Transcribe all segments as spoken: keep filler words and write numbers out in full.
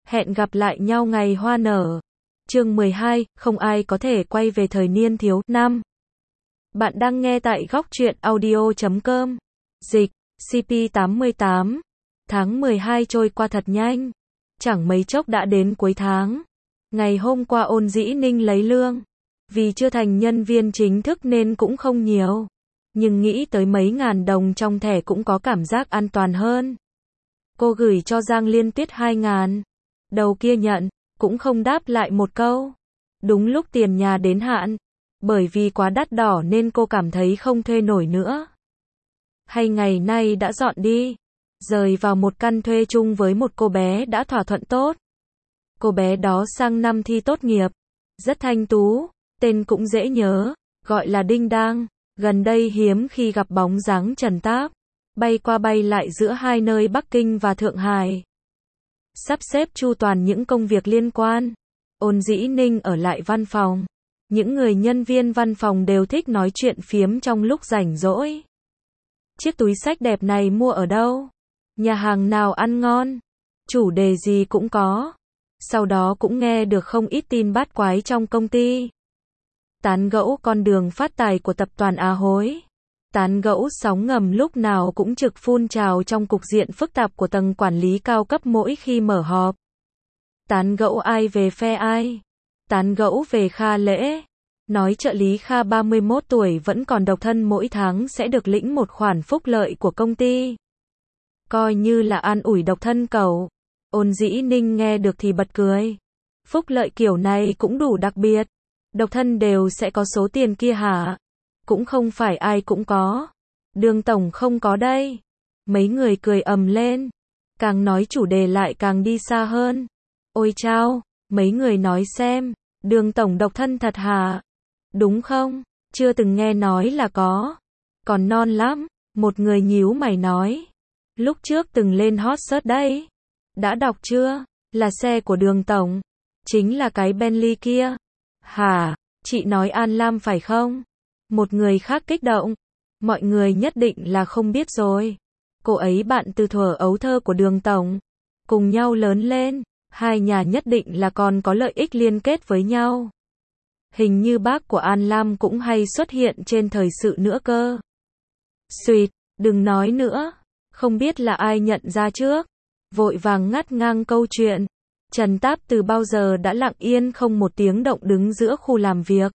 Hẹn gặp lại nhau ngày hoa nở. Chương mười hai, không ai có thể quay về thời niên thiếu. năm. Bạn đang nghe tại góc truyện audio chấm com. Dịch, xê pê tám mươi tám. Tháng mười hai trôi qua thật nhanh. Chẳng mấy chốc đã đến cuối tháng. Ngày hôm qua Ôn Dĩ Ninh lấy lương. Vì chưa thành nhân viên chính thức nên cũng không nhiều. Nhưng nghĩ tới mấy ngàn đồng trong thẻ cũng có cảm giác an toàn hơn. Cô gửi cho Giang Liên Tuyết hai ngàn. Đầu kia nhận, cũng không đáp lại một câu. Đúng lúc tiền nhà đến hạn. Bởi vì quá đắt đỏ nên cô cảm thấy không thuê nổi nữa. Hay ngày nay đã dọn đi. Rời vào một căn thuê chung với một cô bé đã thỏa thuận tốt. Cô bé đó sang năm thi tốt nghiệp. Rất thanh tú, tên cũng dễ nhớ, gọi là Đinh Đang. Gần đây hiếm khi gặp bóng dáng Trần Táp. Bay qua bay lại giữa hai nơi Bắc Kinh và Thượng Hải. Sắp xếp chu toàn những công việc liên quan. Ôn Dĩ Ninh ở lại văn phòng. Những người nhân viên văn phòng đều thích nói chuyện phiếm trong lúc rảnh rỗi. Chiếc túi xách đẹp này mua ở đâu? Nhà hàng nào ăn ngon? Chủ đề gì cũng có. Sau đó cũng nghe được không ít tin bát quái trong công ty. Tán gẫu con đường phát tài của tập đoàn Á Hối. Tán gẫu sóng ngầm lúc nào cũng trực phun trào trong cục diện phức tạp của tầng quản lý cao cấp mỗi khi mở họp. Tán gẫu ai về phe ai. Tán gẫu về Kha Lễ. Nói trợ lý Kha ba mươi mốt tuổi vẫn còn độc thân mỗi tháng sẽ được lĩnh một khoản phúc lợi của công ty. Coi như là an ủi độc thân cậu. Ôn Dĩ Ninh nghe được thì bật cười. Phúc lợi kiểu này cũng đủ đặc biệt. Độc thân đều sẽ có số tiền kia hả? Cũng không phải ai cũng có. Đường tổng không có đây. Mấy người cười ầm lên. Càng nói chủ đề lại càng đi xa hơn. Ôi chao, mấy người nói xem, đường tổng độc thân thật hả? Đúng không? Chưa từng nghe nói là có. Còn non lắm, một người nhíu mày nói. Lúc trước từng lên hot search đấy. Đã đọc chưa? Là xe của đường tổng. Chính là cái Bentley kia. Hả? Chị nói An Lam phải không? Một người khác kích động. Mọi người nhất định là không biết rồi. Cô ấy bạn từ thuở ấu thơ của đường tổng. Cùng nhau lớn lên. Hai nhà nhất định là còn có lợi ích liên kết với nhau. Hình như bác của An Lam cũng hay xuất hiện trên thời sự nữa cơ. Xuyệt, đừng nói nữa. Không biết là ai nhận ra trước. Vội vàng ngắt ngang câu chuyện. Trần Táp từ bao giờ đã lặng yên không một tiếng động đứng giữa khu làm việc.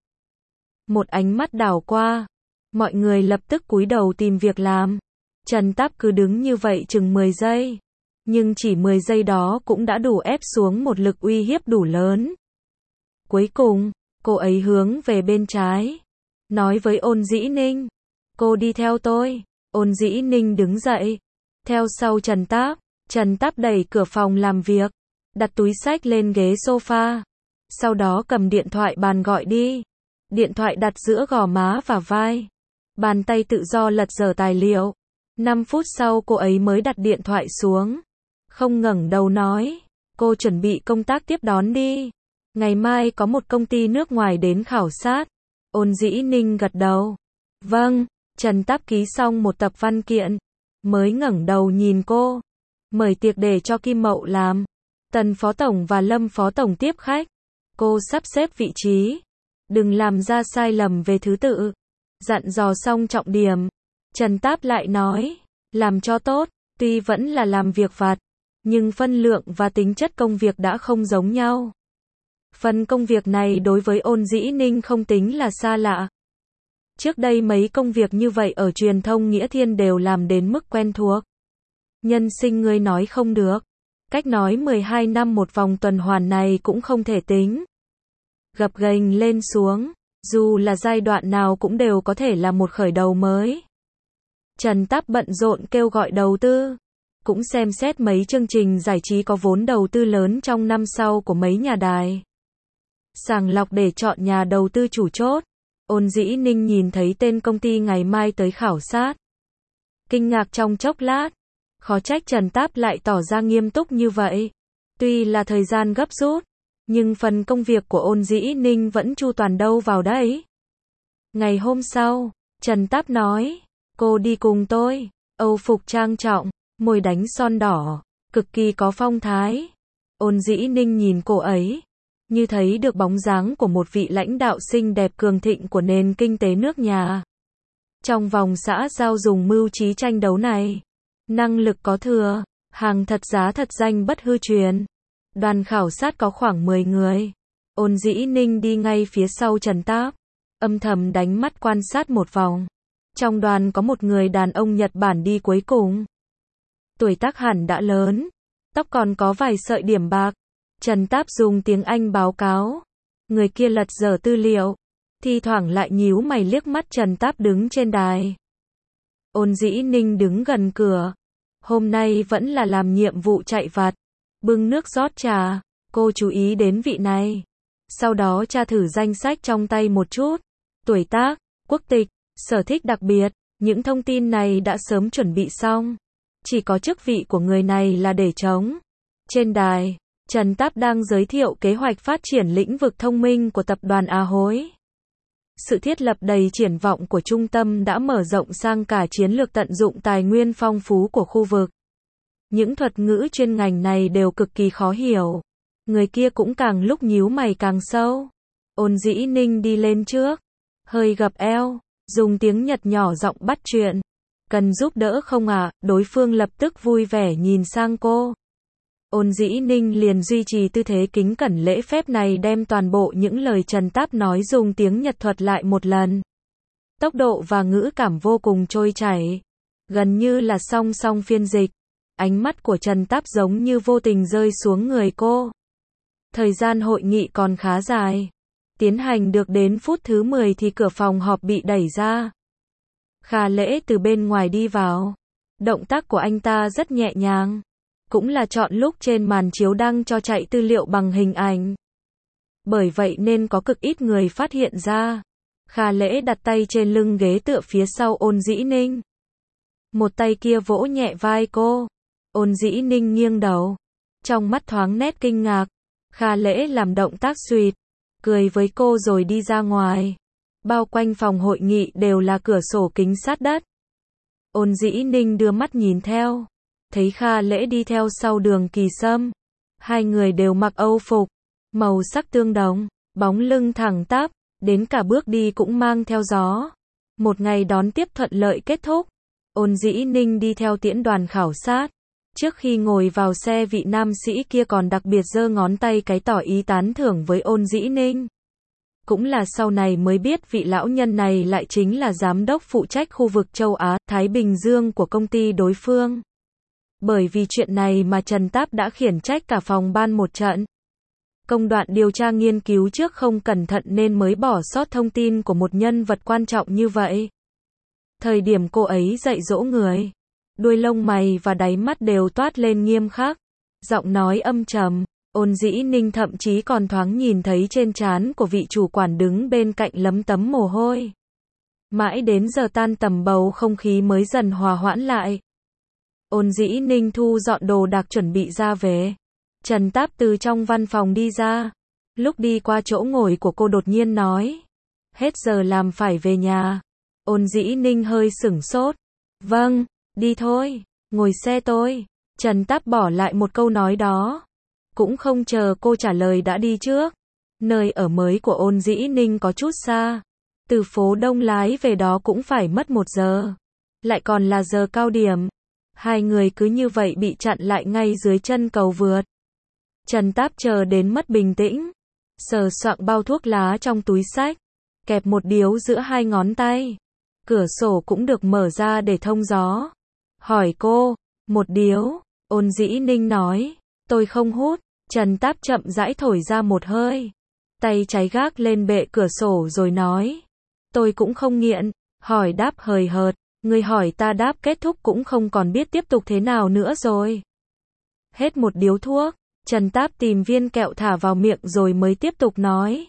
Một ánh mắt đảo qua. Mọi người lập tức cúi đầu tìm việc làm. Trần Táp cứ đứng như vậy chừng mười giây. Nhưng chỉ mười giây đó cũng đã đủ ép xuống một lực uy hiếp đủ lớn. Cuối cùng, cô ấy hướng về bên trái. Nói với Ôn Dĩ Ninh. Cô đi theo tôi. Ôn Dĩ Ninh đứng dậy. Theo sau Trần Táp. Trần Táp đẩy cửa phòng làm việc. Đặt túi xách lên ghế sofa. Sau đó cầm điện thoại bàn gọi đi. Điện thoại đặt giữa gò má và vai. Bàn tay tự do lật dở tài liệu. năm phút sau cô ấy mới đặt điện thoại xuống. Không ngẩng đầu nói. Cô chuẩn bị công tác tiếp đón đi. Ngày mai có một công ty nước ngoài đến khảo sát. Ôn Dĩ Ninh gật đầu. Vâng. Trần Táp ký xong một tập văn kiện. Mới ngẩng đầu nhìn cô. Mời tiệc để cho Kim Mậu làm. Tần Phó Tổng và Lâm Phó Tổng tiếp khách. Cô sắp xếp vị trí. Đừng làm ra sai lầm về thứ tự. Dặn dò xong trọng điểm. Trần Táp lại nói. Làm cho tốt. Tuy vẫn là làm việc vặt. Nhưng phân lượng và tính chất công việc đã không giống nhau. Phần công việc này đối với Ôn Dĩ Ninh không tính là xa lạ. Trước đây mấy công việc như vậy ở truyền thông Nghĩa Thiên đều làm đến mức quen thuộc. Nhân sinh ngươi nói không được. Cách nói mười hai năm một vòng tuần hoàn này cũng không thể tính. Gập ghềnh lên xuống. Dù là giai đoạn nào cũng đều có thể là một khởi đầu mới. Trần Táp bận rộn kêu gọi đầu tư. Cũng xem xét mấy chương trình giải trí có vốn đầu tư lớn trong năm sau của mấy nhà đài. Sàng lọc để chọn nhà đầu tư chủ chốt. Ôn Dĩ Ninh nhìn thấy tên công ty ngày mai tới khảo sát. Kinh ngạc trong chốc lát. Khó trách Trần Táp lại tỏ ra nghiêm túc như vậy. Tuy là thời gian gấp rút. Nhưng phần công việc của Ôn Dĩ Ninh vẫn chu toàn đâu vào đấy. Ngày hôm sau, Trần Táp nói. Cô đi cùng tôi. Âu phục trang trọng. Môi đánh son đỏ. Cực kỳ có phong thái. Ôn Dĩ Ninh nhìn cô ấy, như thấy được bóng dáng của một vị lãnh đạo xinh đẹp cường thịnh của nền kinh tế nước nhà. Trong vòng xã giao dùng mưu trí tranh đấu này, năng lực có thừa, hàng thật giá thật danh bất hư truyền. Đoàn khảo sát có khoảng mười người. Ôn Dĩ Ninh đi ngay phía sau Trần Táp, âm thầm đánh mắt quan sát một vòng. Trong đoàn có một người đàn ông Nhật Bản đi cuối cùng. Tuổi tác hẳn đã lớn, tóc còn có vài sợi điểm bạc. Trần Táp dùng tiếng Anh báo cáo. Người kia lật dở tư liệu, thi thoảng lại nhíu mày liếc mắt Trần Táp đứng trên đài. Ôn Dĩ Ninh đứng gần cửa. Hôm nay vẫn là làm nhiệm vụ chạy vặt, bưng nước rót trà. Cô chú ý đến vị này. Sau đó tra thử danh sách trong tay một chút. Tuổi tác, quốc tịch, sở thích đặc biệt. Những thông tin này đã sớm chuẩn bị xong. Chỉ có chức vị của người này là để trống. Trên đài, Trần Táp đang giới thiệu kế hoạch phát triển lĩnh vực thông minh của tập đoàn Á Hối. Sự thiết lập đầy triển vọng của trung tâm đã mở rộng sang cả chiến lược tận dụng tài nguyên phong phú của khu vực. Những thuật ngữ chuyên ngành này đều cực kỳ khó hiểu. Người kia cũng càng lúc nhíu mày càng sâu. Ôn Dĩ Ninh đi lên trước, hơi gập eo, dùng tiếng Nhật nhỏ giọng bắt chuyện. Cần giúp đỡ không ạ? À? Đối phương lập tức vui vẻ nhìn sang cô. Ôn Dĩ Ninh liền duy trì tư thế kính cẩn lễ phép này, đem toàn bộ những lời Trần Táp nói dùng tiếng Nhật thuật lại một lần. Tốc độ và ngữ cảm vô cùng trôi chảy, gần như là song song phiên dịch. Ánh mắt của Trần Táp giống như vô tình rơi xuống người cô. Thời gian hội nghị còn khá dài. Tiến hành được đến phút thứ mười thì cửa phòng họp bị đẩy ra. Kha Lễ từ bên ngoài đi vào. Động tác của anh ta rất nhẹ nhàng. Cũng là chọn lúc trên màn chiếu đăng cho chạy tư liệu bằng hình ảnh. Bởi vậy nên có cực ít người phát hiện ra. Kha Lễ đặt tay trên lưng ghế tựa phía sau Ôn Dĩ Ninh. Một tay kia vỗ nhẹ vai cô. Ôn Dĩ Ninh nghiêng đầu. Trong mắt thoáng nét kinh ngạc. Kha Lễ làm động tác suýt, cười với cô rồi đi ra ngoài. Bao quanh phòng hội nghị đều là cửa sổ kính sát đất. Ôn Dĩ Ninh đưa mắt nhìn theo. Thấy Kha Lễ đi theo sau Đường Kỳ Sâm. Hai người đều mặc Âu phục, màu sắc tương đồng, bóng lưng thẳng tắp, đến cả bước đi cũng mang theo gió. Một ngày đón tiếp thuận lợi kết thúc. Ôn Dĩ Ninh đi theo tiễn đoàn khảo sát. Trước khi ngồi vào xe, vị nam sĩ kia còn đặc biệt giơ ngón tay cái tỏ ý tán thưởng với Ôn Dĩ Ninh. Cũng là sau này mới biết vị lão nhân này lại chính là giám đốc phụ trách khu vực châu Á, Thái Bình Dương của công ty đối phương. Bởi vì chuyện này mà Trần Táp đã khiển trách cả phòng ban một trận. Công đoạn điều tra nghiên cứu trước không cẩn thận nên mới bỏ sót thông tin của một nhân vật quan trọng như vậy. Thời điểm cô ấy dạy dỗ người, đuôi lông mày và đáy mắt đều toát lên nghiêm khắc, giọng nói âm trầm. Ôn Dĩ Ninh thậm chí còn thoáng nhìn thấy trên trán của vị chủ quản đứng bên cạnh lấm tấm mồ hôi. Mãi đến giờ tan tầm bầu không khí mới dần hòa hoãn lại. Ôn Dĩ Ninh thu dọn đồ đạc chuẩn bị ra về. Trần Táp từ trong văn phòng đi ra. Lúc đi qua chỗ ngồi của cô đột nhiên nói. Hết giờ làm phải về nhà. Ôn Dĩ Ninh hơi sửng sốt. Vâng, đi thôi, ngồi xe tôi. Trần Táp bỏ lại một câu nói đó. Cũng không chờ cô trả lời đã đi trước. Nơi ở mới của Ôn Dĩ Ninh có chút xa. Từ phố Đông lái về đó cũng phải mất một giờ. Lại còn là giờ cao điểm. Hai người cứ như vậy bị chặn lại ngay dưới chân cầu vượt. Trần Táp chờ đến mất bình tĩnh. Sờ soạng bao thuốc lá trong túi xách. Kẹp một điếu giữa hai ngón tay. Cửa sổ cũng được mở ra để thông gió. Hỏi cô, một điếu. Ôn Dĩ Ninh nói, tôi không hút. Trần Táp chậm rãi thổi ra một hơi. Tay trái gác lên bệ cửa sổ rồi nói, tôi cũng không nghiện. Hỏi đáp hời hợt. Người hỏi ta đáp kết thúc cũng không còn biết tiếp tục thế nào nữa rồi. Hết một điếu thuốc, Trần Táp tìm viên kẹo thả vào miệng rồi mới tiếp tục nói.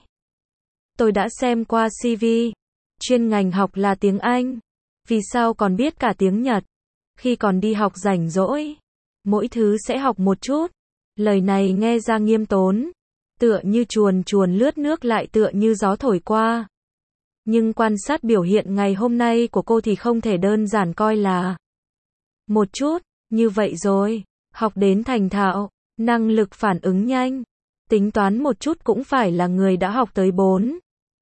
Tôi đã xem qua xê vê. Chuyên ngành học là tiếng Anh. Vì sao còn biết cả tiếng Nhật? Khi còn đi học rảnh rỗi, mỗi thứ sẽ học một chút. Lời này nghe ra nghiêm tốn. Tựa như chuồn chuồn lướt nước lại tựa như gió thổi qua. Nhưng quan sát biểu hiện ngày hôm nay của cô thì không thể đơn giản coi là một chút, như vậy rồi, học đến thành thạo, năng lực phản ứng nhanh, tính toán một chút cũng phải là người đã học tới bốn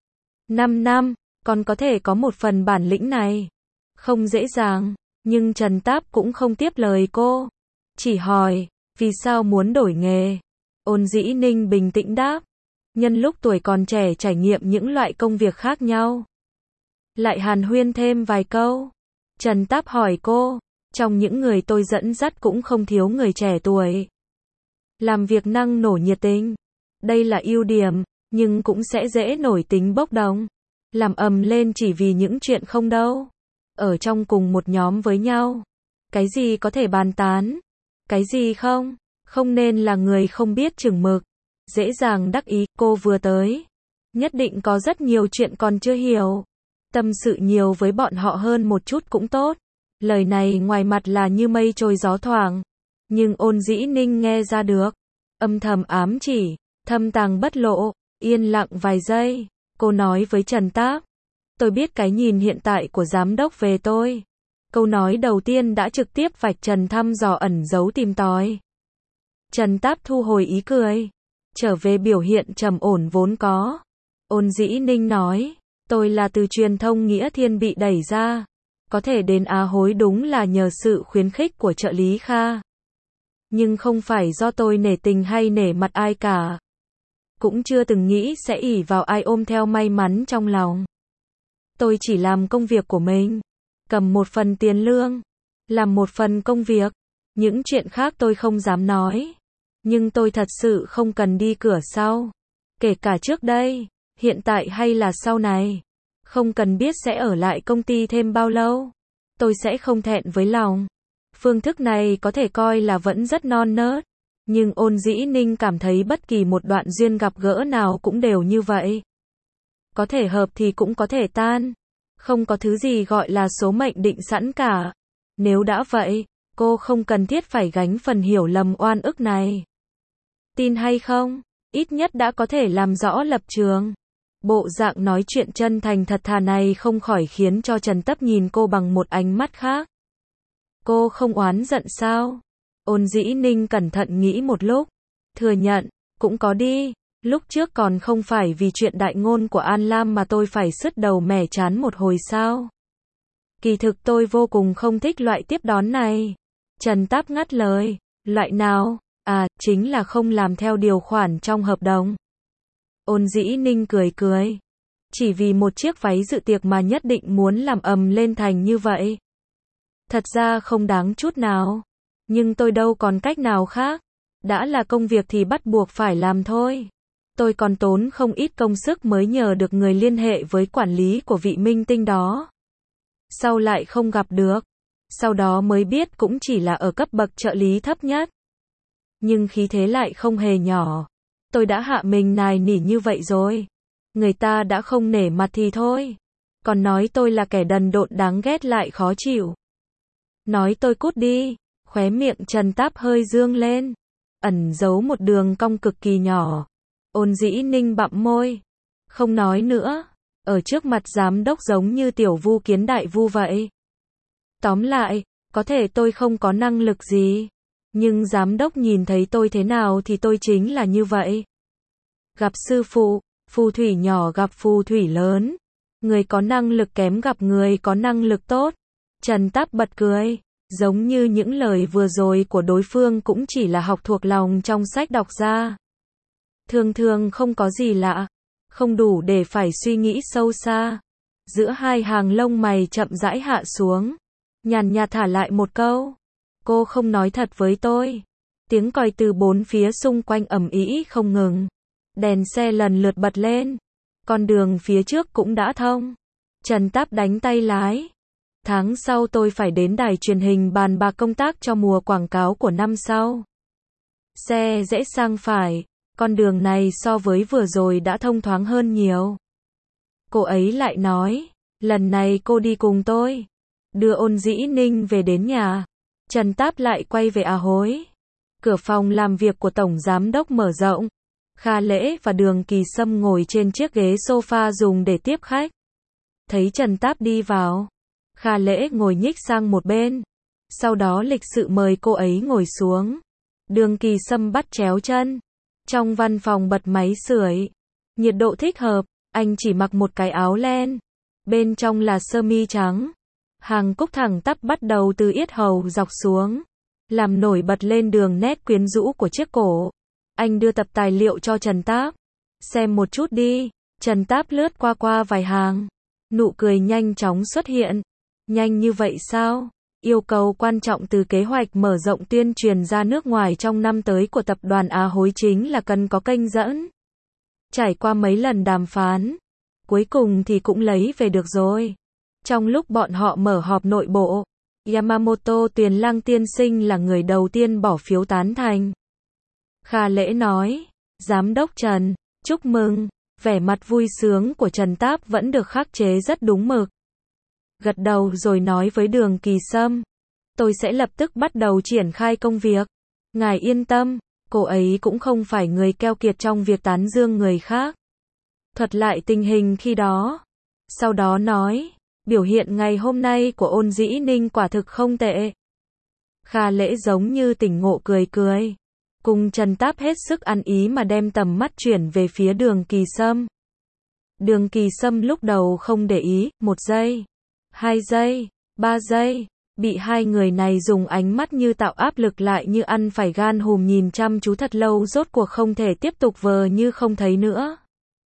năm năm, còn có thể có một phần bản lĩnh này. Không dễ dàng, nhưng Trần Táp cũng không tiếp lời cô. Chỉ hỏi, vì sao muốn đổi nghề? Ôn Dĩ Ninh bình tĩnh đáp, nhân lúc tuổi còn trẻ trải nghiệm những loại công việc khác nhau. Lại hàn huyên thêm vài câu. Trần Táp hỏi cô, trong những người tôi dẫn dắt cũng không thiếu người trẻ tuổi. Làm việc năng nổ nhiệt tình. Đây là ưu điểm, nhưng cũng sẽ dễ nổi tính bốc đồng. Làm ầm lên chỉ vì những chuyện không đâu. Ở trong cùng một nhóm với nhau. Cái gì có thể bàn tán? Cái gì không? Không nên là người không biết chừng mực. Dễ dàng đắc ý, cô vừa tới. Nhất định có rất nhiều chuyện còn chưa hiểu. Tâm sự nhiều với bọn họ hơn một chút cũng tốt. Lời này ngoài mặt là như mây trôi gió thoảng. Nhưng Ôn Dĩ Ninh nghe ra được. Âm thầm ám chỉ, thâm tàng bất lộ. Yên lặng vài giây, cô nói với Trần Táp. Tôi biết cái nhìn hiện tại của giám đốc về tôi. Câu nói đầu tiên đã trực tiếp vạch trần thăm dò ẩn giấu tìm tòi. Trần Táp thu hồi ý cười. Trở về biểu hiện trầm ổn vốn có. Ôn Dĩ Ninh nói, tôi là từ truyền thông Nghĩa Thiên bị đẩy ra. Có thể đến Á Hối đúng là nhờ sự khuyến khích của trợ lý Kha. Nhưng không phải do tôi nể tình hay nể mặt ai cả. Cũng chưa từng nghĩ sẽ ỷ vào ai ôm theo may mắn trong lòng. Tôi chỉ làm công việc của mình. Cầm một phần tiền lương. Làm một phần công việc. Những chuyện khác tôi không dám nói. Nhưng tôi thật sự không cần đi cửa sau. Kể cả trước đây, hiện tại hay là sau này. Không cần biết sẽ ở lại công ty thêm bao lâu. Tôi sẽ không thẹn với lòng. Phương thức này có thể coi là vẫn rất non nớt. Nhưng Ôn Dĩ Ninh cảm thấy bất kỳ một đoạn duyên gặp gỡ nào cũng đều như vậy. Có thể hợp thì cũng có thể tan. Không có thứ gì gọi là số mệnh định sẵn cả. Nếu đã vậy, cô không cần thiết phải gánh phần hiểu lầm oan ức này. Tin hay không, ít nhất đã có thể làm rõ lập trường. Bộ dạng nói chuyện chân thành thật thà này không khỏi khiến cho Trần Táp nhìn cô bằng một ánh mắt khác. Cô không oán giận sao? Ôn Dĩ Ninh cẩn thận nghĩ một lúc. Thừa nhận, cũng có đi. Lúc trước còn không phải vì chuyện đại ngôn của An Lam mà tôi phải sứt đầu mẻ chán một hồi sao? Kỳ thực tôi vô cùng không thích loại tiếp đón này. Trần Táp ngắt lời. Loại nào? À, chính là không làm theo điều khoản trong hợp đồng. Ôn Dĩ Ninh cười cười. Chỉ vì một chiếc váy dự tiệc mà nhất định muốn làm ầm lên thành như vậy. Thật ra không đáng chút nào. Nhưng tôi đâu còn cách nào khác. Đã là công việc thì bắt buộc phải làm thôi. Tôi còn tốn không ít công sức mới nhờ được người liên hệ với quản lý của vị minh tinh đó. Sau lại không gặp được. Sau đó mới biết cũng chỉ là ở cấp bậc trợ lý thấp nhất. Nhưng khí thế lại không hề nhỏ. Tôi đã hạ mình nài nỉ như vậy rồi. Người ta đã không nể mặt thì thôi. Còn nói tôi là kẻ đần độn đáng ghét lại khó chịu. Nói tôi cút đi. Khóe miệng Trần Táp hơi dương lên. Ẩn giấu một đường cong cực kỳ nhỏ. Ôn Dĩ Ninh bặm môi. Không nói nữa. Ở trước mặt giám đốc giống như tiểu vu kiến đại vu vậy. Tóm lại, có thể tôi không có năng lực gì. Nhưng giám đốc nhìn thấy tôi thế nào thì tôi chính là như vậy. Gặp sư phụ, phù thủy nhỏ gặp phù thủy lớn. Người có năng lực kém gặp người có năng lực tốt. Trần Táp bật cười. Giống như những lời vừa rồi của đối phương cũng chỉ là học thuộc lòng trong sách đọc ra. Thường thường không có gì lạ. Không đủ để phải suy nghĩ sâu xa. Giữa hai hàng lông mày chậm rãi hạ xuống. Nhàn nhạt thả lại một câu. Cô không nói thật với tôi. Tiếng còi từ bốn phía xung quanh ầm ĩ không ngừng. Đèn xe lần lượt bật lên. Con đường phía trước cũng đã thông. Trần Táp đánh tay lái. Tháng sau tôi phải đến đài truyền hình bàn bạc công tác cho mùa quảng cáo của năm sau. Xe rẽ sang phải. Con đường này so với vừa rồi đã thông thoáng hơn nhiều. Cô ấy lại nói. Lần này cô đi cùng tôi. Đưa Ôn Dĩ Ninh về đến nhà. Trần Táp lại quay về Á Hối. Cửa phòng làm việc của Tổng Giám đốc mở rộng. Kha Lễ và Đường Kỳ Sâm ngồi trên chiếc ghế sofa dùng để tiếp khách. Thấy Trần Táp đi vào. Kha Lễ ngồi nhích sang một bên. Sau đó lịch sự mời cô ấy ngồi xuống. Đường Kỳ Sâm bắt chéo chân. Trong văn phòng bật máy sưởi. Nhiệt độ thích hợp, anh chỉ mặc một cái áo len. Bên trong là sơ mi trắng. Hàng cúc thẳng tắp bắt đầu từ yết hầu dọc xuống. Làm nổi bật lên đường nét quyến rũ của chiếc cổ. Anh đưa tập tài liệu cho Trần Táp. Xem một chút đi. Trần Táp lướt qua qua vài hàng. Nụ cười nhanh chóng xuất hiện. Nhanh như vậy sao? Yêu cầu quan trọng từ kế hoạch mở rộng tuyên truyền ra nước ngoài trong năm tới của tập đoàn Á Hối chính là cần có kênh dẫn. Trải qua mấy lần đàm phán, cuối cùng thì cũng lấy về được rồi. Trong lúc bọn họ mở họp nội bộ, Yamamoto Tuyền Lang tiên sinh là người đầu tiên bỏ phiếu tán thành. Kha Lễ nói, Giám đốc Trần, chúc mừng. Vẻ mặt vui sướng của Trần Táp vẫn được khắc chế rất đúng mực. Gật đầu rồi nói với Đường Kỳ Sâm, tôi sẽ lập tức bắt đầu triển khai công việc. Ngài yên tâm, cô ấy cũng không phải người keo kiệt trong việc tán dương người khác. Thuật lại tình hình khi đó. Sau đó nói, biểu hiện ngày hôm nay của Ôn Dĩ Ninh quả thực không tệ. Kha Lễ giống như tỉnh ngộ cười cười. Cùng Trần Táp hết sức ăn ý mà đem tầm mắt chuyển về phía Đường Kỳ Sâm. Đường Kỳ Sâm lúc đầu không để ý, một giây, hai giây, ba giây, bị hai người này dùng ánh mắt như tạo áp lực lại như ăn phải gan hùm nhìn chăm chú thật lâu rốt cuộc không thể tiếp tục vờ như không thấy nữa.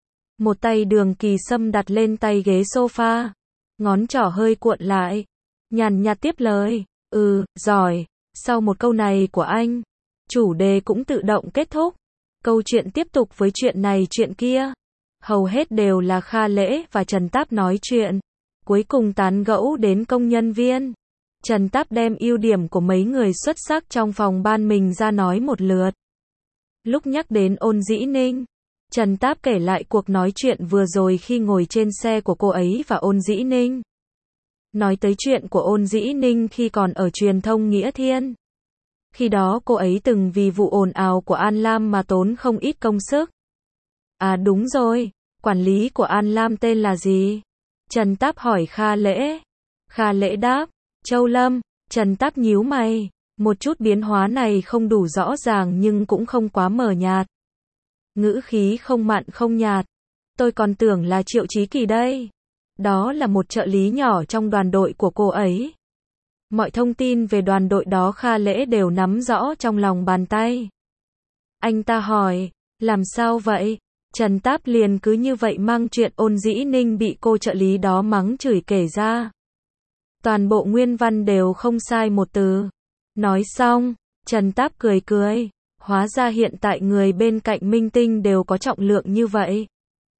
Một tay Đường Kỳ Sâm đặt lên tay ghế sofa, ngón trỏ hơi cuộn lại, nhàn nhạt tiếp lời, ừ, giỏi, sau một câu này của anh, chủ đề cũng tự động kết thúc. Câu chuyện tiếp tục với chuyện này chuyện kia. Hầu hết đều là Kha Lễ và Trần Táp nói chuyện. Cuối cùng tán gẫu đến công nhân viên. Trần Táp đem ưu điểm của mấy người xuất sắc trong phòng ban mình ra nói một lượt. Lúc nhắc đến Ôn Dĩ Ninh, Trần Táp kể lại cuộc nói chuyện vừa rồi khi ngồi trên xe của cô ấy và Ôn Dĩ Ninh. Nói tới chuyện của Ôn Dĩ Ninh khi còn ở truyền thông Nghĩa Thiên. Khi đó cô ấy từng vì vụ ồn ào của An Lam mà tốn không ít công sức. À đúng rồi, quản lý của An Lam tên là gì? Trần Táp hỏi Kha Lễ. Kha Lễ đáp, Châu Lâm. Trần Táp nhíu mày, một chút biến hóa này không đủ rõ ràng nhưng cũng không quá mờ nhạt. Ngữ khí không mặn không nhạt. Tôi còn tưởng là Triệu Chí Kỳ đây. Đó là một trợ lý nhỏ trong đoàn đội của cô ấy. Mọi thông tin về đoàn đội đó Kha Lễ đều nắm rõ trong lòng bàn tay. Anh ta hỏi, làm sao vậy? Trần Táp liền cứ như vậy mang chuyện Ôn Dĩ Ninh bị cô trợ lý đó mắng chửi kể ra. Toàn bộ nguyên văn đều không sai một từ. Nói xong, Trần Táp cười cười. Hóa ra hiện tại người bên cạnh minh tinh đều có trọng lượng như vậy.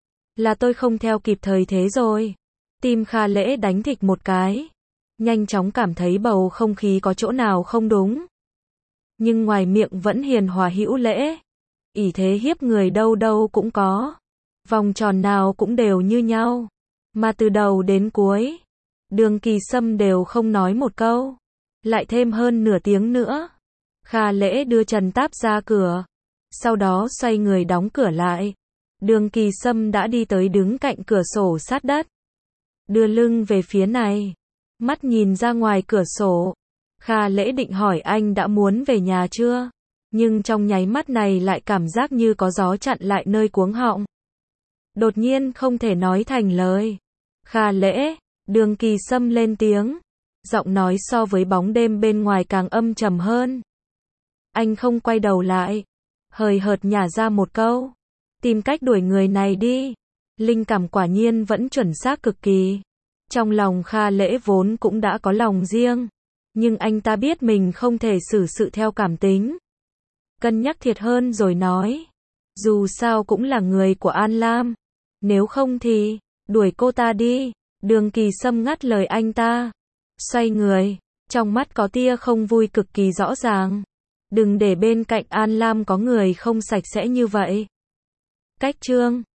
Là tôi không theo kịp thời thế rồi. Tim Kha Lễ đánh thịch một cái. Nhanh chóng cảm thấy bầu không khí có chỗ nào không đúng. Nhưng ngoài miệng vẫn hiền hòa hữu lễ. Ỷ thế hiếp người đâu đâu cũng có. Vòng tròn nào cũng đều như nhau. Mà từ đầu đến cuối, Đường Kỳ Sâm đều không nói một câu. Lại thêm hơn nửa tiếng nữa. Kha Lễ đưa Trần Táp ra cửa. Sau đó xoay người đóng cửa lại. Đường Kỳ Sâm đã đi tới đứng cạnh cửa sổ sát đất. Đưa lưng về phía này. Mắt nhìn ra ngoài cửa sổ. Kha Lễ định hỏi anh đã muốn về nhà chưa? Nhưng trong nháy mắt này lại cảm giác như có gió chặn lại nơi cuống họng. Đột nhiên không thể nói thành lời. Kha Lễ, Đường Kỳ Sâm lên tiếng. Giọng nói so với bóng đêm bên ngoài càng âm trầm hơn. Anh không quay đầu lại. Hời hợt nhả ra một câu. Tìm cách đuổi người này đi. Linh cảm quả nhiên vẫn chuẩn xác cực kỳ. Trong lòng Kha Lễ vốn cũng đã có lòng riêng. Nhưng anh ta biết mình không thể xử sự theo cảm tính. Cân nhắc thiệt hơn rồi nói. Dù sao cũng là người của An Lam. Nếu không thì, đuổi cô ta đi. Đường Kỳ Sâm ngắt lời anh ta. Xoay người, trong mắt có tia không vui cực kỳ rõ ràng. Đừng để bên cạnh An Lam có người không sạch sẽ như vậy. Cách chương